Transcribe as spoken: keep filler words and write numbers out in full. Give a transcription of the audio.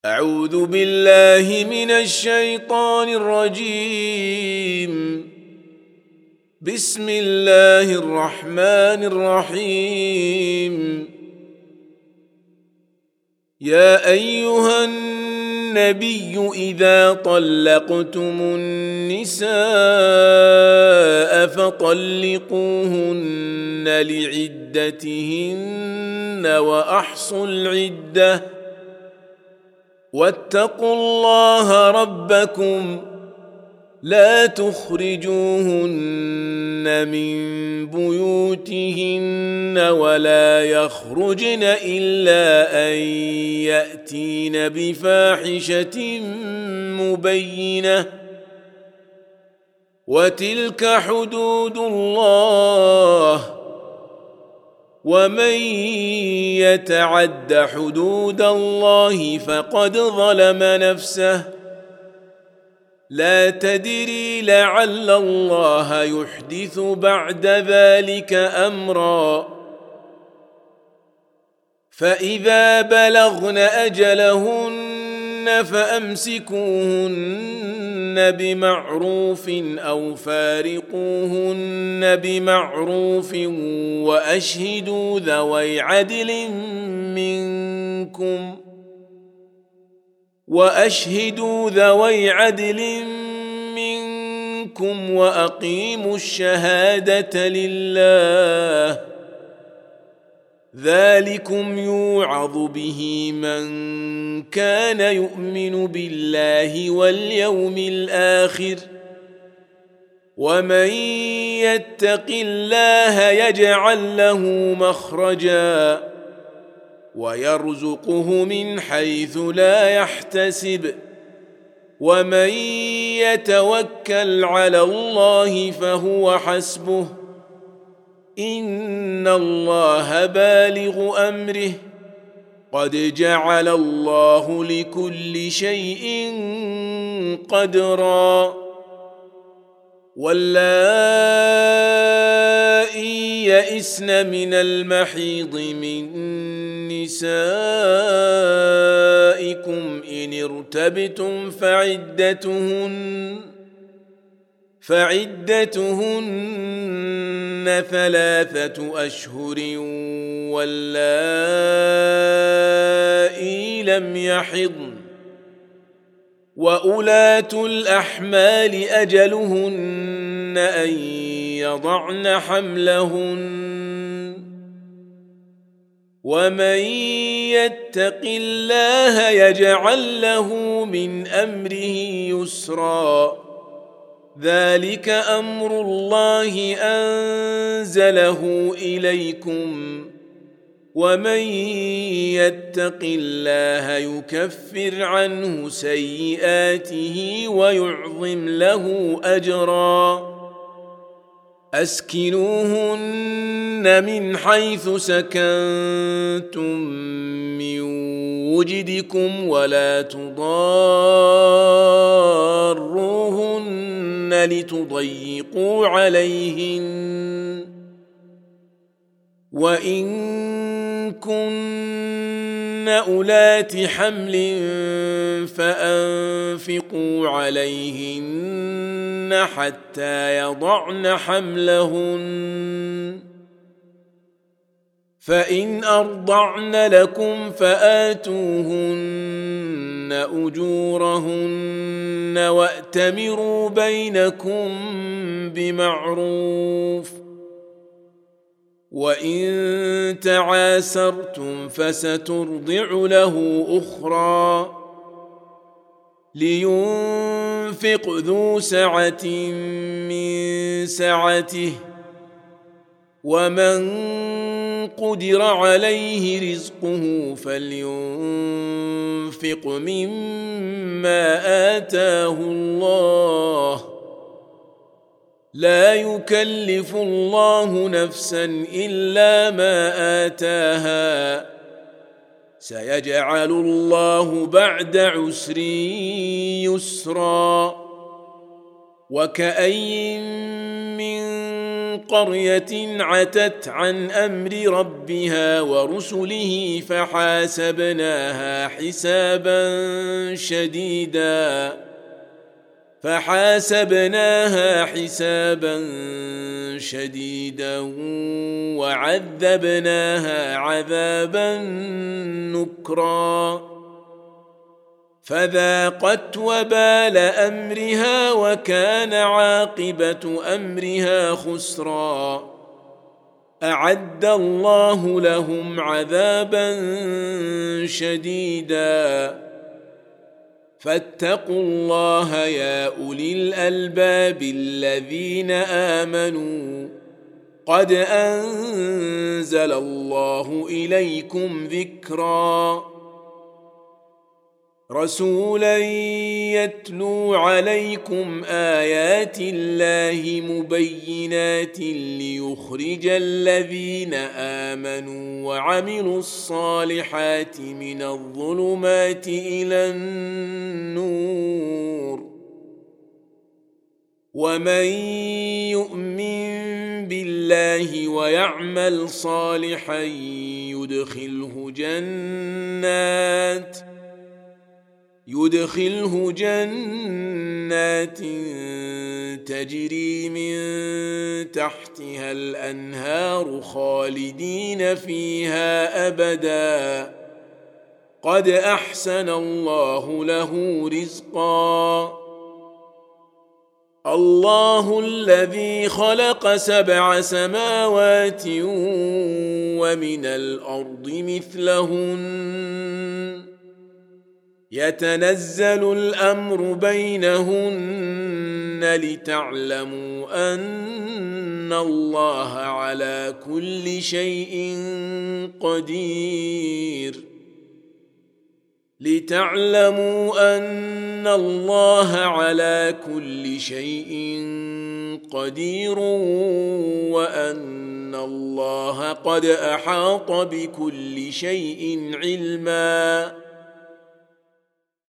أعوذ بالله من الشيطان الرجيم. بسم الله الرحمن الرحيم. يا أيها النبي إذا طلقتم النساء فطلقوهن لعدتهن وأحصوا العدة واتقوا الله ربكم لا تخرجوهن من بيوتهن ولا يخرجن إلا أن يأتين بفاحشة مبينة وتلك حدود الله ومن يتعد حدود الله فقد ظلم نفسه لا تدري لعل الله يحدث بعد ذلك أمرا. فإذا بلغن أجلهن فأمسكوهن بمعروف أو فارقوهن بمعروف وأشهدوا ذوي عدل منكم وأشهدوا ذوي عدل منكم وأقيموا الشهادة لله ذلكم يوعظ به من كان يؤمن بالله واليوم الآخر ومن يتق الله يجعل له مخرجا ويرزقه من حيث لا يحتسب ومن يتوكل على الله فهو حسبه إن الله بالغ أمره قد جعل الله لكل شيء قدرا. واللائي يئسن من المحيض من نسائكم إن ارتبتم فعدتهن فعدتهن ثلاثة أشهر واللائي لم يحضن وأولاة الأحمال أجلهن أن يضعن حملهن ومن يتق الله يجعل له من أمره يسرا ذلك أمر الله أنزله إليكم ومن يتق الله يكفر عنه سيئاته ويعظم له أجرا. أسكنوهن من حيث سكنتم من وجدكم ولا تضاروهن لتضيقوا عليهن وإن كن أولات حمل فأنفقوا عليهن حتى يضعن حملهن فإن أرضعن لكم فآتوهن أجورهن وأتمروا بينكم بمعروف وإن تعاسرتم فسترضع له أخرى لينفق ذو سعة من سعته ومن قدر عليه رزقه فلينفق مما آتاه الله لا يكلف الله نفسا إلا ما آتاها سيجعل الله بعد عسر يسرا. وكأين من قرية عتت عن أمر ربها ورسله فحاسبناها حسابا شديدا فحاسبناها حسابا شديدا وعذبناها عذابا نكرا فذاقت وبال أمرها وكان عاقبة أمرها خسرا أعد الله لهم عذابا شديدا فاتقوا الله يا أولي الألباب الذين آمنوا قد أنزل الله إليكم ذكرا رسولا يتلو عليكم آيات الله مبينات ليخرج الذين آمنوا وعملوا الصالحات من الظلمات إلى النور ومن يؤمن بالله ويعمل صالحا يدخله جنات يدخله جنات تجري من تحتها الأنهار خالدين فيها أبدا قد أحسن الله له رزقا الله الذي خلق سبع سماوات ومن الأرض مثلهن يتنزل الأمر بينهن لتعلموا أن الله على كل شيء قدير لتعلموا أن الله على كل شيء قدير وأن الله قد أحاط بكل شيء علما